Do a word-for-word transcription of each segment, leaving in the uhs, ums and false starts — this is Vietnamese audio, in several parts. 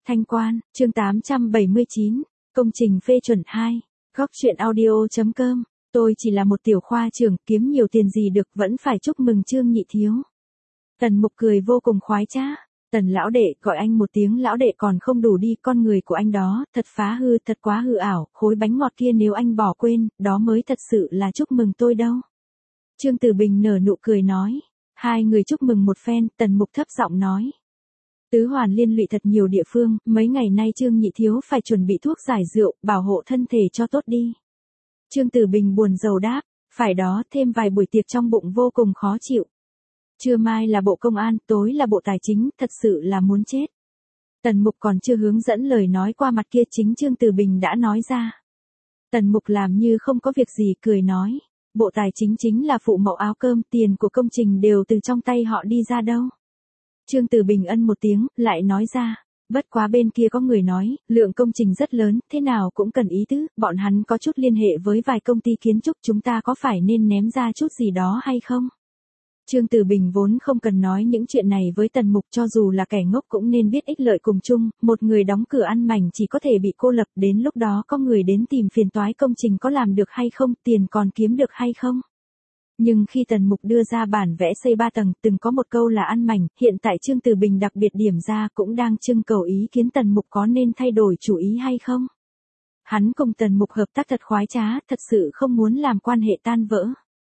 Thanh Quan, chương tám trăm bảy mươi chín, công trình phê chuẩn hai, góc truyện audio.com, tôi chỉ là một tiểu khoa trưởng, kiếm nhiều tiền gì được, vẫn phải chúc mừng Trương Nhị Thiếu. Tần Mục cười vô cùng khoái trá, Tần lão đệ, gọi anh một tiếng lão đệ còn không đủ đi, con người của anh đó, thật phá hư, thật quá hư ảo, khối bánh ngọt kia nếu anh bỏ quên, đó mới thật sự là chúc mừng tôi đâu. Trương Tử Bình nở nụ cười nói, hai người chúc mừng một phen, Tần Mục thấp giọng nói. Tứ hoàn liên lụy thật nhiều địa phương, mấy ngày nay Trương Nhị Thiếu phải chuẩn bị thuốc giải rượu, bảo hộ thân thể cho tốt đi. Trương Tử Bình buồn rầu đáp, phải đó, thêm vài buổi tiệc trong bụng vô cùng khó chịu. Trưa mai là bộ công an, tối là bộ tài chính, thật sự là muốn chết. Tần Mục còn chưa hướng dẫn lời nói qua mặt kia, chính Trương Tử Bình đã nói ra. Tần Mục làm như không có việc gì, cười nói, bộ tài chính chính là phụ mẫu áo cơm, tiền của công trình đều từ trong tay họ đi ra đâu. Trương Tử Bình ân một tiếng, lại nói ra, bất quá bên kia có người nói, lượng công trình rất lớn, thế nào cũng cần ý tứ, bọn hắn có chút liên hệ với vài công ty kiến trúc, chúng ta có phải nên ném ra chút gì đó hay không? Trương Tử Bình vốn không cần nói những chuyện này với Tần Mục, cho dù là kẻ ngốc cũng nên biết ích lợi cùng chung, một người đóng cửa ăn mảnh chỉ có thể bị cô lập, đến lúc đó có người đến tìm phiền toái công trình có làm được hay không, tiền còn kiếm được hay không. Nhưng khi Tần Mục đưa ra bản vẽ xây ba tầng, từng có một câu là ăn mảnh, hiện tại Trương Tử Bình đặc biệt điểm ra cũng đang trưng cầu ý kiến Tần Mục có nên thay đổi chủ ý hay không. Hắn cùng Tần Mục hợp tác thật khoái trá, thật sự không muốn làm quan hệ tan vỡ.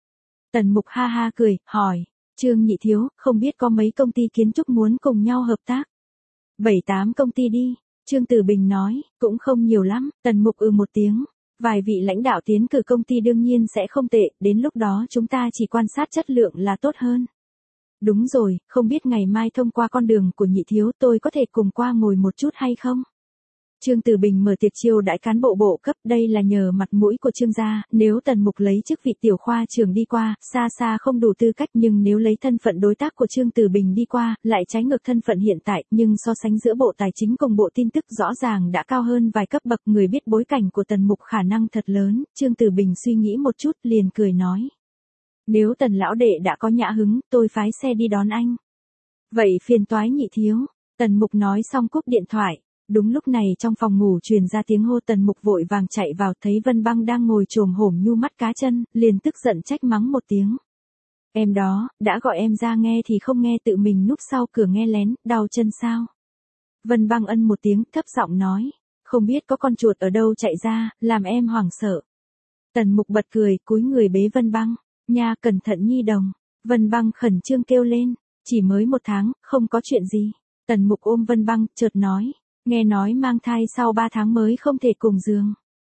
Tần Mục ha ha cười, hỏi, Trương Nhị Thiếu, không biết có mấy công ty kiến trúc muốn cùng nhau hợp tác? Bảy tám công ty đi, Trương Tử Bình nói, cũng không nhiều lắm, Tần Mục ừ một tiếng. Vài vị lãnh đạo tiến cử công ty đương nhiên sẽ không tệ, đến lúc đó chúng ta chỉ quan sát chất lượng là tốt hơn. Đúng rồi, không biết ngày mai thông qua con đường của Nhị Thiếu tôi có thể cùng qua ngồi một chút hay không? Trương Tử Bình mở tiệc chiêu đãi cán bộ bộ cấp, đây là nhờ mặt mũi của Trương gia, nếu Tần Mục lấy chức vị tiểu khoa trưởng đi qua, xa xa không đủ tư cách, nhưng nếu lấy thân phận đối tác của Trương Tử Bình đi qua, lại trái ngược thân phận hiện tại, nhưng so sánh giữa bộ tài chính cùng bộ tin tức rõ ràng đã cao hơn vài cấp bậc, người biết bối cảnh của Tần Mục khả năng thật lớn. Trương Tử Bình suy nghĩ một chút, liền cười nói. Nếu Tần lão đệ đã có nhã hứng, tôi phái xe đi đón anh. Vậy phiền toái Nhị Thiếu. Tần Mục nói xong cúp điện thoại. Đúng lúc này trong phòng ngủ truyền ra tiếng hô, Tần Mục vội vàng chạy vào, thấy Vân Băng đang ngồi chồm hổm nhu mắt cá chân, liền tức giận trách mắng một tiếng. Em đó, đã gọi em ra nghe thì không nghe, tự mình núp sau cửa nghe lén, đau chân sao? Vân Băng ân một tiếng, thấp giọng nói, không biết có con chuột ở đâu chạy ra, làm em hoảng sợ. Tần Mục bật cười, cúi người bế Vân Băng, nha cẩn thận nhi đồng. Vân Băng khẩn trương kêu lên, chỉ mới một tháng, không có chuyện gì. Tần Mục ôm Vân Băng, chợt nói. Nghe nói mang thai sau ba tháng mới không thể cùng giường.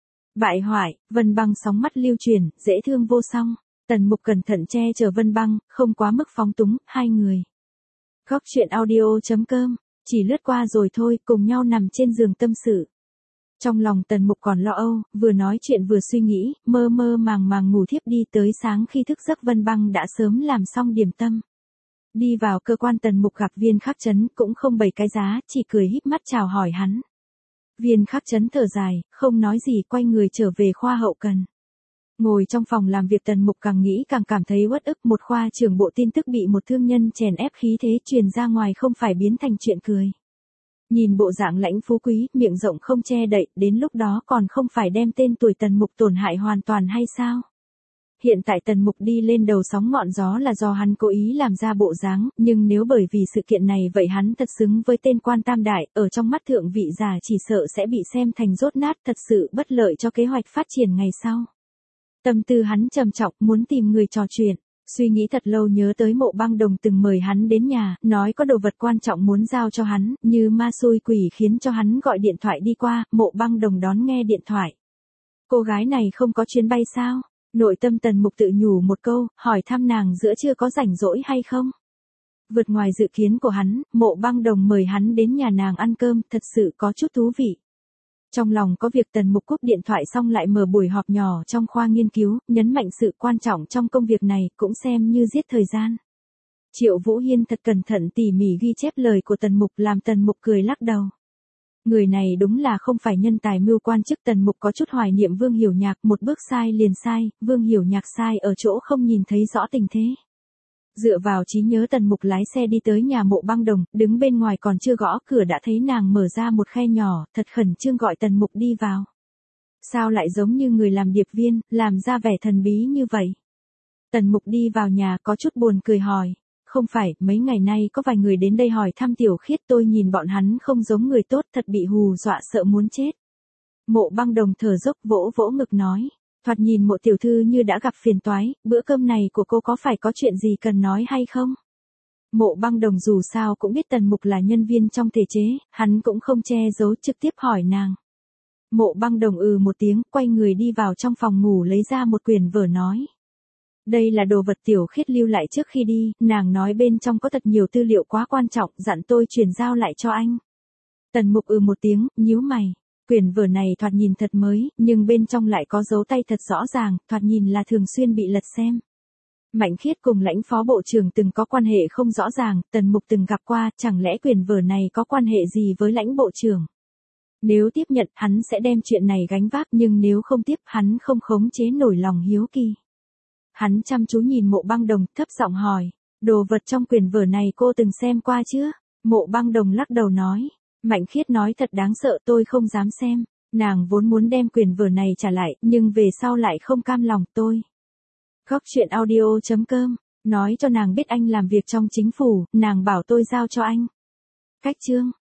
Bại hoại, Vân Băng sóng mắt lưu chuyển, dễ thương vô song. Tần Mục cẩn thận che chở Vân Băng, không quá mức phóng túng, hai người. Góc truyện audio.com, chỉ lướt qua rồi thôi, cùng nhau nằm trên giường tâm sự. Trong lòng Tần Mục còn lo âu, vừa nói chuyện vừa suy nghĩ, mơ mơ màng màng ngủ thiếp đi, tới sáng khi thức giấc Vân Băng đã sớm làm xong điểm tâm. Đi vào cơ quan Tần Mục gặp Viên Khắc Chấn, cũng không bày cái giá, chỉ cười híp mắt chào hỏi hắn. Viên Khắc Chấn thở dài, không nói gì, quay người trở về khoa hậu cần. Ngồi trong phòng làm việc, Tần Mục càng nghĩ càng cảm thấy uất ức, một khoa trưởng bộ tin tức bị một thương nhân chèn ép, khí thế truyền ra ngoài không phải biến thành chuyện cười. Nhìn bộ dạng lãnh phú quý, miệng rộng không che đậy, đến lúc đó còn không phải đem tên tuổi Tần Mục tổn hại hoàn toàn hay sao? Hiện tại Tần Mục đi lên đầu sóng ngọn gió là do hắn cố ý làm ra bộ dáng, nhưng nếu bởi vì sự kiện này vậy hắn thật xứng với tên quan tam đại, ở trong mắt thượng vị giả chỉ sợ sẽ bị xem thành rốt nát, thật sự bất lợi cho kế hoạch phát triển ngày sau. Tâm tư hắn trầm trọng, muốn tìm người trò chuyện, suy nghĩ thật lâu nhớ tới Mộ Băng Đồng từng mời hắn đến nhà, nói có đồ vật quan trọng muốn giao cho hắn, như ma xui quỷ khiến cho hắn gọi điện thoại đi qua, Mộ Băng Đồng đón nghe điện thoại. Cô gái này không có chuyến bay sao? Nội tâm Tần Mục tự nhủ một câu, hỏi thăm nàng giữa trưa có rảnh rỗi hay không. Vượt ngoài dự kiến của hắn, Mộ Băng Đồng mời hắn đến nhà nàng ăn cơm, thật sự có chút thú vị. Trong lòng có việc, Tần Mục cúp điện thoại xong lại mở buổi họp nhỏ trong khoa nghiên cứu, nhấn mạnh sự quan trọng trong công việc này, cũng xem như giết thời gian. Triệu Vũ Hiên thật cẩn thận tỉ mỉ ghi chép lời của Tần Mục, làm Tần Mục cười lắc đầu. Người này đúng là không phải nhân tài mưu quan chức. Tần Mục có chút hoài niệm Vương Hiểu Nhạc, một bước sai liền sai, Vương Hiểu Nhạc sai ở chỗ không nhìn thấy rõ tình thế. Dựa vào trí nhớ Tần Mục lái xe đi tới nhà Mộ Băng Đồng, đứng bên ngoài còn chưa gõ cửa đã thấy nàng mở ra một khe nhỏ, thật khẩn trương gọi Tần Mục đi vào. Sao lại giống như người làm điệp viên, làm ra vẻ thần bí như vậy? Tần Mục đi vào nhà có chút buồn cười hỏi. Không phải, mấy ngày nay có vài người đến đây hỏi thăm Tiểu Khiết, tôi nhìn bọn hắn không giống người tốt, thật bị hù dọa sợ muốn chết. Mộ Băng Đồng thở dốc vỗ vỗ ngực nói. Thoạt nhìn Mộ tiểu thư như đã gặp phiền toái, bữa cơm này của cô có phải có chuyện gì cần nói hay không? Mộ Băng Đồng dù sao cũng biết Tần Mục là nhân viên trong thể chế, hắn cũng không che giấu trực tiếp hỏi nàng. Mộ Băng Đồng ừ một tiếng, quay người đi vào trong phòng ngủ lấy ra một quyển vở nói. Đây là đồ vật Tiểu Khiết lưu lại trước khi đi, nàng nói bên trong có thật nhiều tư liệu quá quan trọng, dặn tôi chuyển giao lại cho anh. Tần Mục ừ một tiếng, nhíu mày. Quyển vở này thoạt nhìn thật mới, nhưng bên trong lại có dấu tay thật rõ ràng, thoạt nhìn là thường xuyên bị lật xem. Mạnh Khiết cùng Lãnh phó bộ trưởng từng có quan hệ không rõ ràng, Tần Mục từng gặp qua, chẳng lẽ quyển vở này có quan hệ gì với Lãnh bộ trưởng? Nếu tiếp nhận, hắn sẽ đem chuyện này gánh vác, nhưng nếu không tiếp, hắn không khống chế nổi lòng hiếu kỳ. Hắn chăm chú nhìn Mộ Băng Đồng, thấp giọng hỏi, đồ vật trong quyển vở này cô từng xem qua chưa? Mộ Băng Đồng lắc đầu nói, Mạnh Khiết nói thật đáng sợ, tôi không dám xem. Nàng vốn muốn đem quyển vở này trả lại, nhưng về sau lại không cam lòng. Tôi Góc chuyện audio chấm com nói cho nàng biết anh làm việc trong chính phủ, nàng bảo tôi giao cho anh. Cách chương